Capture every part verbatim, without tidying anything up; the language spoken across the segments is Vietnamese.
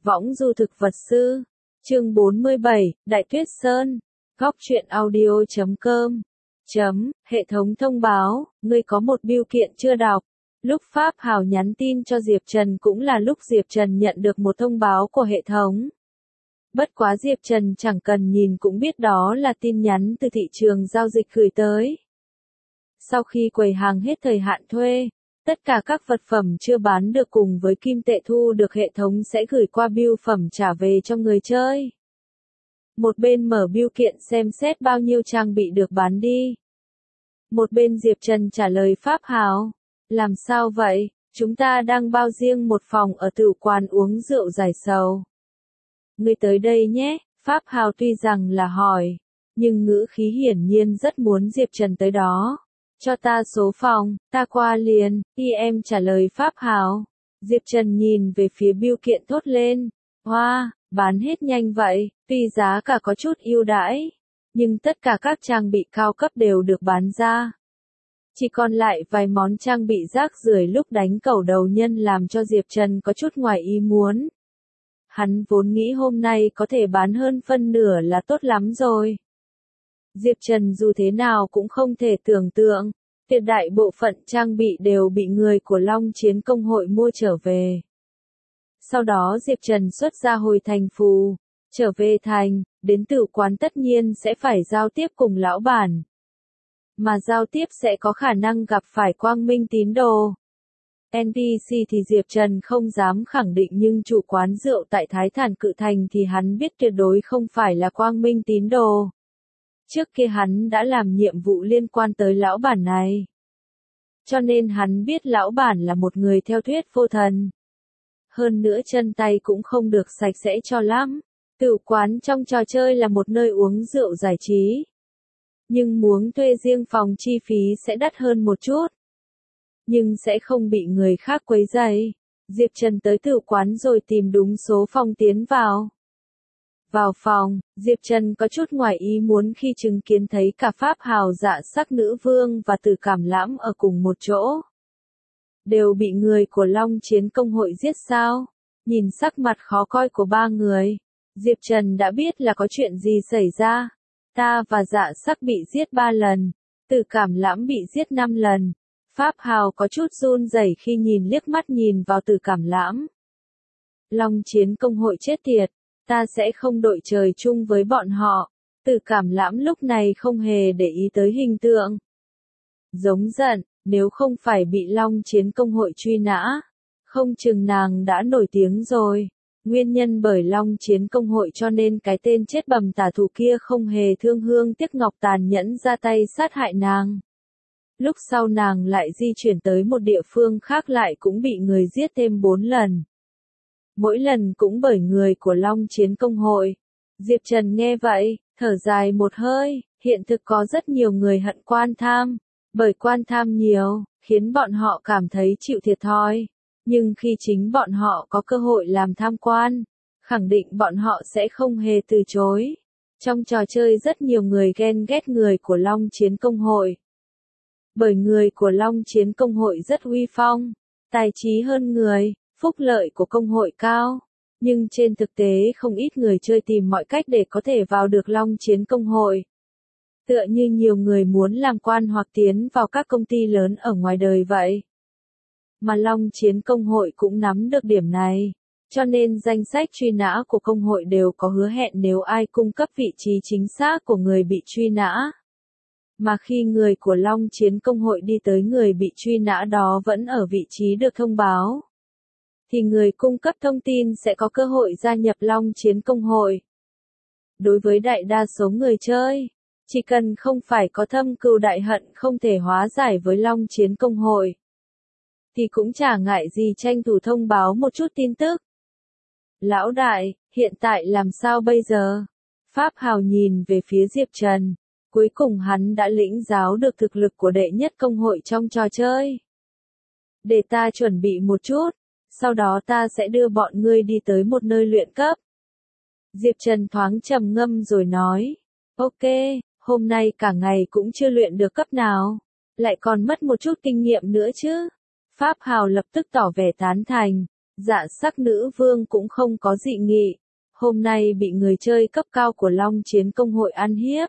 Võng du thực vật sư. Chương bốn mươi bảy, Đại Tuyết Sơn. Góc truyện audio chấm com. Chấm, hệ thống thông báo, ngươi có một bưu kiện chưa đọc. Lúc Pháp Hào nhắn tin cho Diệp Trần cũng là lúc Diệp Trần nhận được một thông báo của hệ thống. Bất quá Diệp Trần chẳng cần nhìn cũng biết đó là tin nhắn từ thị trường giao dịch gửi tới. Sau khi quầy hàng hết thời hạn thuê, tất cả các vật phẩm chưa bán được cùng với kim tệ thu được hệ thống sẽ gửi qua bưu phẩm trả về cho người chơi. Một bên mở bưu kiện xem xét bao nhiêu trang bị được bán đi. Một bên Diệp Trần trả lời Pháp Hào. Làm sao vậy, chúng ta đang bao riêng một phòng ở tửu quán uống rượu giải sầu. Ngươi tới đây nhé, Pháp Hào tuy rằng là hỏi, nhưng ngữ khí hiển nhiên rất muốn Diệp Trần tới đó. Cho ta số phòng, ta qua liền, y em trả lời Pháp Hào. Diệp Trần nhìn về phía bưu kiện thốt lên. Hoa, wow, bán hết nhanh vậy, tuy giá cả có chút ưu đãi, nhưng tất cả các trang bị cao cấp đều được bán ra. Chỉ còn lại vài món trang bị rác rưởi lúc đánh cẩu đầu nhân làm cho Diệp Trần có chút ngoài ý muốn. Hắn vốn nghĩ hôm nay có thể bán hơn phân nửa là tốt lắm rồi. Diệp Trần dù thế nào cũng không thể tưởng tượng, tuyệt đại bộ phận trang bị đều bị người của Long Chiến Công hội mua trở về. Sau đó Diệp Trần xuất ra hồi thành phù, trở về thành, đến tửu quán tất nhiên sẽ phải giao tiếp cùng lão bản. Mà giao tiếp sẽ có khả năng gặp phải Quang Minh tín đồ. en pê xê thì Diệp Trần không dám khẳng định nhưng chủ quán rượu tại Thái Thản Cự Thành thì hắn biết tuyệt đối không phải là Quang Minh tín đồ. Trước kia hắn đã làm nhiệm vụ liên quan tới lão bản này. Cho nên hắn biết lão bản là một người theo thuyết vô thần. Hơn nữa chân tay cũng không được sạch sẽ cho lắm. Tửu quán trong trò chơi là một nơi uống rượu giải trí. Nhưng muốn thuê riêng phòng chi phí sẽ đắt hơn một chút. Nhưng sẽ không bị người khác quấy rầy. Diệp Trần tới tửu quán rồi tìm đúng số phòng tiến vào. Vào phòng, Diệp Trần có chút ngoài ý muốn khi chứng kiến thấy cả Pháp Hào Dạ Sắc Nữ Vương và Tử Cảm Lãm ở cùng một chỗ. Đều bị người của Long Chiến Công hội giết sao? Nhìn sắc mặt khó coi của ba người, Diệp Trần đã biết là có chuyện gì xảy ra. Ta và Dạ Sắc bị giết ba lần, Tử Cảm Lãm bị giết năm lần. Pháp Hào có chút run rẩy khi nhìn liếc mắt nhìn vào Tử Cảm Lãm. Long Chiến Công hội chết tiệt, ta sẽ không đội trời chung với bọn họ. Tử Cảm Lãm lúc này không hề để ý tới hình tượng. Giống giận, nếu không phải bị Long Chiến Công hội truy nã, không chừng nàng đã nổi tiếng rồi. Nguyên nhân bởi Long Chiến Công hội cho nên cái tên chết bầm tà thủ kia không hề thương hương tiếc ngọc tàn nhẫn ra tay sát hại nàng. Lúc sau nàng lại di chuyển tới một địa phương khác lại cũng bị người giết thêm bốn lần. Mỗi lần cũng bởi người của Long Chiến Công hội. Diệp Trần nghe vậy, thở dài một hơi, hiện thực có rất nhiều người hận Quan Tham. Bởi Quan Tham nhiều, khiến bọn họ cảm thấy chịu thiệt thòi. Nhưng khi chính bọn họ có cơ hội làm tham quan, khẳng định bọn họ sẽ không hề từ chối. Trong trò chơi rất nhiều người ghen ghét người của Long Chiến Công hội. Bởi người của Long Chiến Công hội rất uy phong, tài trí hơn người, phúc lợi của công hội cao. Nhưng trên thực tế không ít người chơi tìm mọi cách để có thể vào được Long Chiến Công hội. Tựa như nhiều người muốn làm quan hoặc tiến vào các công ty lớn ở ngoài đời vậy. Mà Long Chiến Công hội cũng nắm được điểm này. Cho nên danh sách truy nã của công hội đều có hứa hẹn nếu ai cung cấp vị trí chính xác của người bị truy nã. Mà khi người của Long Chiến Công hội đi tới người bị truy nã đó vẫn ở vị trí được thông báo, thì người cung cấp thông tin sẽ có cơ hội gia nhập Long Chiến Công hội. Đối với đại đa số người chơi, chỉ cần không phải có thâm cừu đại hận không thể hóa giải với Long Chiến Công hội, thì cũng chả ngại gì tranh thủ thông báo một chút tin tức. Lão đại, hiện tại làm sao bây giờ? Pháp Hào nhìn về phía Diệp Trần. Cuối cùng hắn đã lĩnh giáo được thực lực của đệ nhất công hội trong trò chơi. Để ta chuẩn bị một chút, sau đó ta sẽ đưa bọn ngươi đi tới một nơi luyện cấp. Diệp Trần thoáng trầm ngâm rồi nói. Ok, hôm nay cả ngày cũng chưa luyện được cấp nào. Lại còn mất một chút kinh nghiệm nữa chứ. Pháp Hào lập tức tỏ vẻ tán thành. Dạ sắc nữ vương cũng không có dị nghị. Hôm nay bị người chơi cấp cao của Long Chiến Công hội ăn hiếp.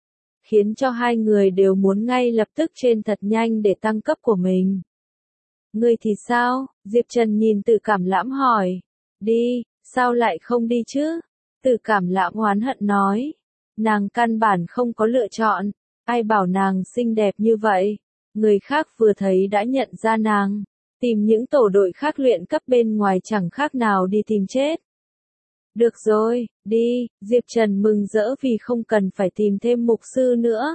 Khiến cho hai người đều muốn ngay lập tức trên thật nhanh để tăng cấp của mình. Ngươi thì sao? Diệp Trần nhìn Tử Cảm Lãm hỏi. Đi, sao lại không đi chứ? Tử Cảm Lãm oán hận nói. Nàng căn bản không có lựa chọn. Ai bảo nàng xinh đẹp như vậy? Người khác vừa thấy đã nhận ra nàng. Tìm những tổ đội khác luyện cấp bên ngoài chẳng khác nào đi tìm chết. Được rồi, đi, Diệp Trần mừng rỡ vì không cần phải tìm thêm mục sư nữa.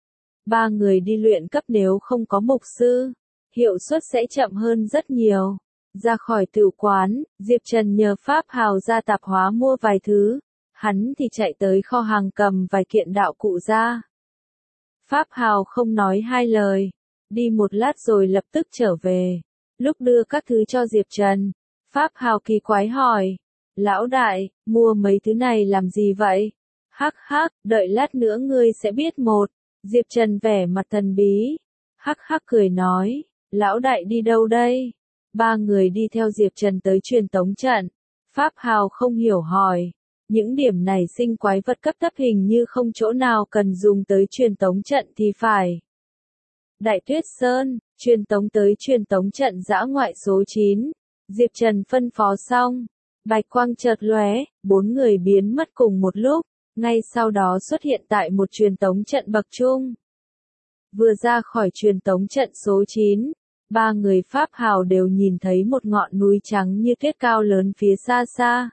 Ba người đi luyện cấp nếu không có mục sư, hiệu suất sẽ chậm hơn rất nhiều. Ra khỏi tửu quán, Diệp Trần nhờ Pháp Hào ra tạp hóa mua vài thứ, hắn thì chạy tới kho hàng cầm vài kiện đạo cụ ra. Pháp Hào không nói hai lời, đi một lát rồi lập tức trở về. Lúc đưa các thứ cho Diệp Trần, Pháp Hào kỳ quái hỏi. Lão đại, mua mấy thứ này làm gì vậy? Hắc hắc, đợi lát nữa ngươi sẽ biết một. Diệp Trần vẻ mặt thần bí. Hắc hắc cười nói, lão đại đi đâu đây? Ba người đi theo Diệp Trần tới truyền tống trận. Pháp Hào không hiểu hỏi. Những điểm này sinh quái vật cấp thấp hình như không chỗ nào cần dùng tới truyền tống trận thì phải. Đại Tuyết Sơn, truyền tống tới truyền tống trận dã ngoại số chín. Diệp Trần phân phó xong. Bạch quang chợt lóe, bốn người biến mất cùng một lúc, ngay sau đó xuất hiện tại một truyền tống trận bậc trung. Vừa ra khỏi truyền tống trận số chín, ba người Pháp Hào đều nhìn thấy một ngọn núi trắng như tuyết cao lớn phía xa xa.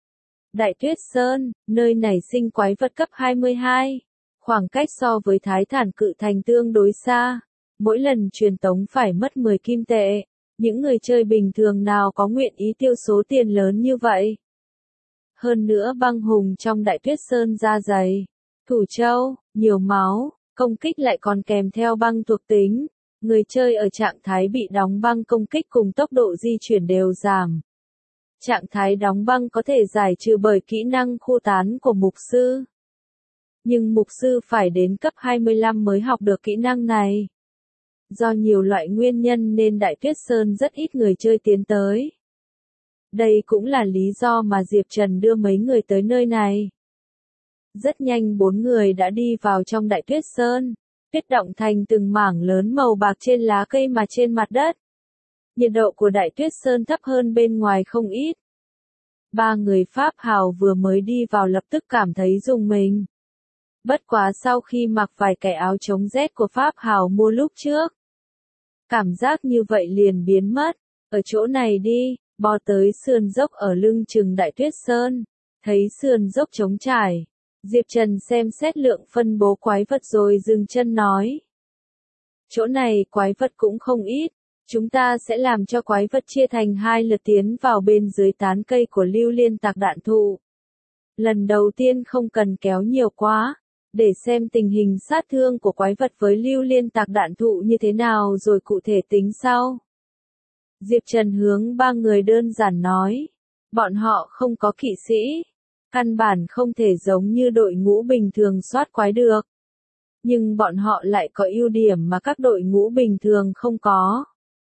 Đại Tuyết Sơn, nơi này sinh quái vật cấp hai mươi hai, khoảng cách so với Thái Thản Cự Thành tương đối xa, mỗi lần truyền tống phải mất mười kim tệ. Những người chơi bình thường nào có nguyện ý tiêu số tiền lớn như vậy? Hơn nữa băng hùng trong Đại Tuyết Sơn da dày, thủ châu, nhiều máu, công kích lại còn kèm theo băng thuộc tính. Người chơi ở trạng thái bị đóng băng công kích cùng tốc độ di chuyển đều giảm. Trạng thái đóng băng có thể giải trừ bởi kỹ năng khu tán của mục sư. Nhưng mục sư phải đến cấp hai mươi lăm mới học được kỹ năng này. Do nhiều loại nguyên nhân nên Đại Tuyết Sơn rất ít người chơi tiến tới. Đây cũng là lý do mà Diệp Trần đưa mấy người tới nơi này. Rất nhanh bốn người đã đi vào trong Đại Tuyết Sơn. Tuyết động thành từng mảng lớn màu bạc trên lá cây mà trên mặt đất. Nhiệt độ của Đại Tuyết Sơn thấp hơn bên ngoài không ít. Ba người Pháp Hào vừa mới đi vào lập tức cảm thấy rùng mình. Bất quá sau khi mặc vài cái áo chống rét của Pháp Hào mua lúc trước. Cảm giác như vậy liền biến mất. Ở chỗ này đi, bò tới sườn dốc ở lưng chừng Đại Tuyết Sơn. Thấy sườn dốc trống trải. Diệp Trần xem xét lượng phân bố quái vật rồi dừng chân nói. Chỗ này quái vật cũng không ít. Chúng ta sẽ làm cho quái vật chia thành hai lượt tiến vào bên dưới tán cây của Lưu Liên Tạc Đạn Thụ. Lần đầu tiên không cần kéo nhiều quá. Để xem tình hình sát thương của quái vật với Lưu Liên Tạc Đạn Thụ như thế nào rồi cụ thể tính sau. Diệp Trần hướng ba người đơn giản nói. Bọn họ không có kỵ sĩ. Căn bản không thể giống như đội ngũ bình thường soát quái được. Nhưng bọn họ lại có ưu điểm mà các đội ngũ bình thường không có.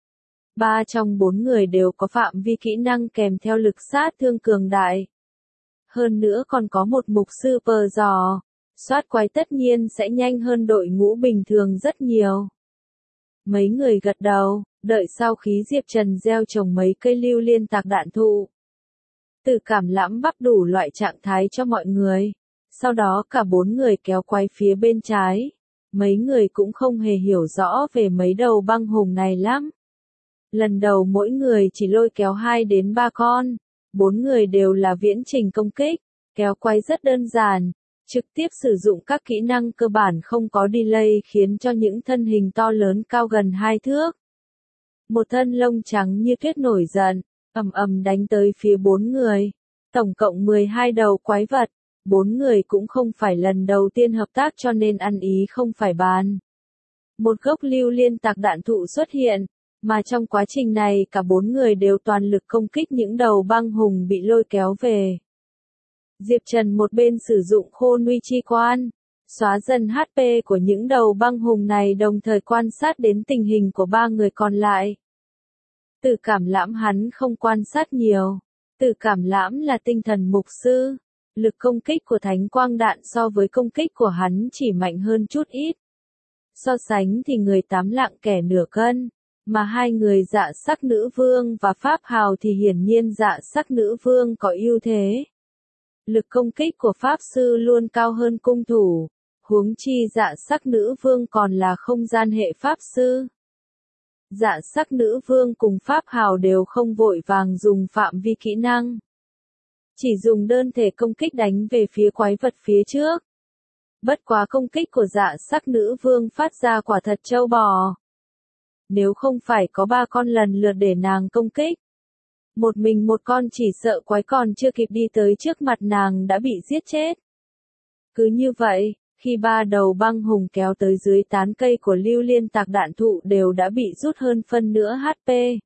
Ba trong bốn người đều có phạm vi kỹ năng kèm theo lực sát thương cường đại. Hơn nữa còn có một mục sư pờ giò. Soát quái tất nhiên sẽ nhanh hơn đội ngũ bình thường rất nhiều. Mấy người gật đầu, đợi sau khi Diệp Trần gieo trồng mấy cây Lưu Liên Tạc Đạn Thụ. Tử Cảm Lãm bắp đủ loại trạng thái cho mọi người. Sau đó cả bốn người kéo quái phía bên trái. Mấy người cũng không hề hiểu rõ về mấy đầu băng hùng này lắm. Lần đầu mỗi người chỉ lôi kéo hai đến ba con. Bốn người đều là viễn trình công kích. Kéo quái rất đơn giản. Trực tiếp sử dụng các kỹ năng cơ bản không có delay khiến cho những thân hình to lớn cao gần hai thước. Một thân lông trắng như tuyết nổi giận, ầm ầm đánh tới phía bốn người. Tổng cộng mười hai đầu quái vật, bốn người cũng không phải lần đầu tiên hợp tác cho nên ăn ý không phải bàn. Một gốc Lưu Liên Tạc Đạn Thụ xuất hiện, mà trong quá trình này cả bốn người đều toàn lực công kích những đầu băng hùng bị lôi kéo về. Diệp Trần một bên sử dụng Khôn Uy Chi Quan, xóa dần hát pê của những đầu băng hùng này đồng thời quan sát đến tình hình của ba người còn lại. Từ Cảm Lãm hắn không quan sát nhiều. Từ Cảm Lãm là tinh thần mục sư. Lực công kích của thánh quang đạn so với công kích của hắn chỉ mạnh hơn chút ít. So sánh thì người tám lạng kẻ nửa cân, mà hai người Dạ Sắc Nữ Vương và Pháp Hào thì hiển nhiên Dạ Sắc Nữ Vương có ưu thế. Lực công kích của Pháp Sư luôn cao hơn cung thủ, huống chi Dạ Sắc Nữ Vương còn là không gian hệ Pháp Sư. Dạ Sắc Nữ Vương cùng Pháp Hào đều không vội vàng dùng phạm vi kỹ năng. Chỉ dùng đơn thể công kích đánh về phía quái vật phía trước. Bất quá công kích của Dạ Sắc Nữ Vương phát ra quả thật trâu bò. Nếu không phải có ba con lần lượt để nàng công kích. Một mình một con chỉ sợ quái còn chưa kịp đi tới trước mặt nàng đã bị giết chết. Cứ như vậy, khi ba đầu băng hùng kéo tới dưới tán cây của Lưu Liên Tạc Đạn Thụ đều đã bị rút hơn phân nửa hát pê.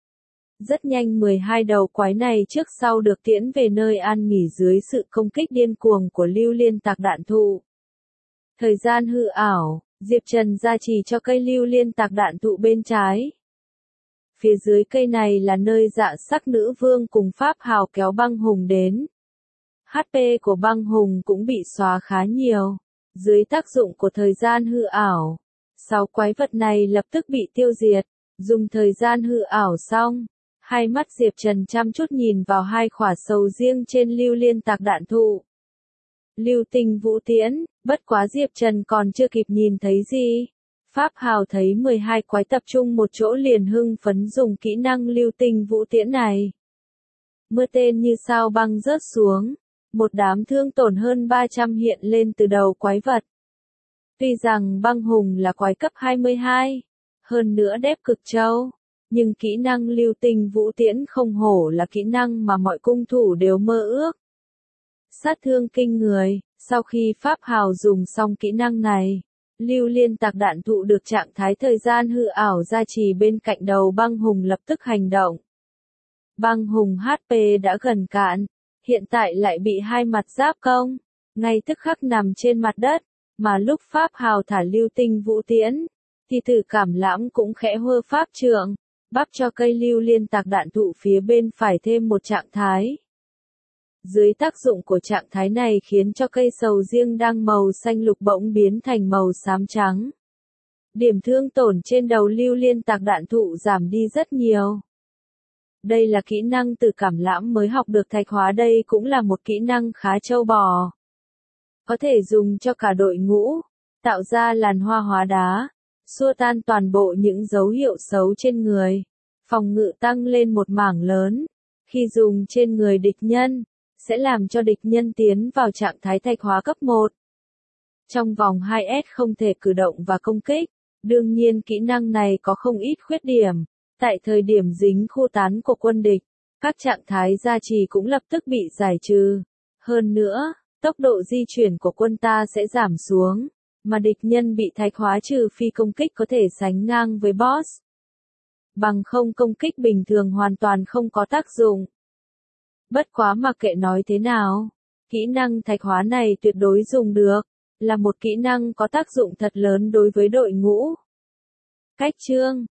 Rất nhanh mười hai đầu quái này trước sau được tiễn về nơi an nghỉ dưới sự công kích điên cuồng của Lưu Liên Tạc Đạn Thụ. Thời gian hư ảo, Diệp Trần gia trì cho cây Lưu Liên Tạc Đạn Thụ bên trái. Phía dưới cây này là nơi Dạ Sắc Nữ Vương cùng Pháp Hào kéo băng hùng đến. hát pê của băng hùng cũng bị xóa khá nhiều. Dưới tác dụng của thời gian hư ảo, sáu quái vật này lập tức bị tiêu diệt. Dùng thời gian hư ảo xong, hai mắt Diệp Trần chăm chút nhìn vào hai khỏa sầu riêng trên Lưu Liên Tạc Đạn Thụ. Lưu Tinh Vũ Tiễn, bất quá Diệp Trần còn chưa kịp nhìn thấy gì. Pháp Hào thấy mười hai quái tập trung một chỗ liền hưng phấn dùng kỹ năng Lưu Tinh Vũ Tiễn này. Mưa tên như sao băng rớt xuống. Một đám thương tổn hơn ba trăm hiện lên từ đầu quái vật. Tuy rằng băng hùng là quái cấp hai mươi hai, hơn nữa đép cực châu, nhưng kỹ năng Lưu Tinh Vũ Tiễn không hổ là kỹ năng mà mọi cung thủ đều mơ ước. Sát thương kinh người, sau khi Pháp Hào dùng xong kỹ năng này, Lưu Liên Tạc Đạn Thụ được trạng thái thời gian hư ảo gia trì bên cạnh đầu băng hùng lập tức hành động. Băng hùng hát pê đã gần cạn. Hiện tại lại bị hai mặt giáp công, ngay tức khắc nằm trên mặt đất, mà lúc Pháp Hào thả Lưu Tinh Vũ Tiễn, thì Từ Cảm Lãm cũng khẽ hơ pháp trượng, bắp cho cây Lưu Liên Tạc Đạn Thụ phía bên phải thêm một trạng thái. Dưới tác dụng của trạng thái này khiến cho cây sầu riêng đang màu xanh lục bỗng biến thành màu xám trắng. Điểm thương tổn trên đầu Lưu Liên Tạc Đạn Thụ giảm đi rất nhiều. Đây là kỹ năng Từ Cảm Lãm mới học được thạch hóa, đây cũng là một kỹ năng khá trâu bò. Có thể dùng cho cả đội ngũ, tạo ra làn hoa hóa đá, xua tan toàn bộ những dấu hiệu xấu trên người, phòng ngự tăng lên một mảng lớn. Khi dùng trên người địch nhân, sẽ làm cho địch nhân tiến vào trạng thái thạch hóa cấp một. Trong vòng hai S không thể cử động và công kích, đương nhiên kỹ năng này có không ít khuyết điểm. Tại thời điểm dính khu tán của quân địch, các trạng thái gia trì cũng lập tức bị giải trừ. Hơn nữa, tốc độ di chuyển của quân ta sẽ giảm xuống, mà địch nhân bị thạch hóa trừ phi công kích có thể sánh ngang với boss. Bằng không công kích bình thường hoàn toàn không có tác dụng. Bất quá mặc kệ nói thế nào, kỹ năng thạch hóa này tuyệt đối dùng được, là một kỹ năng có tác dụng thật lớn đối với đội ngũ. Cách chương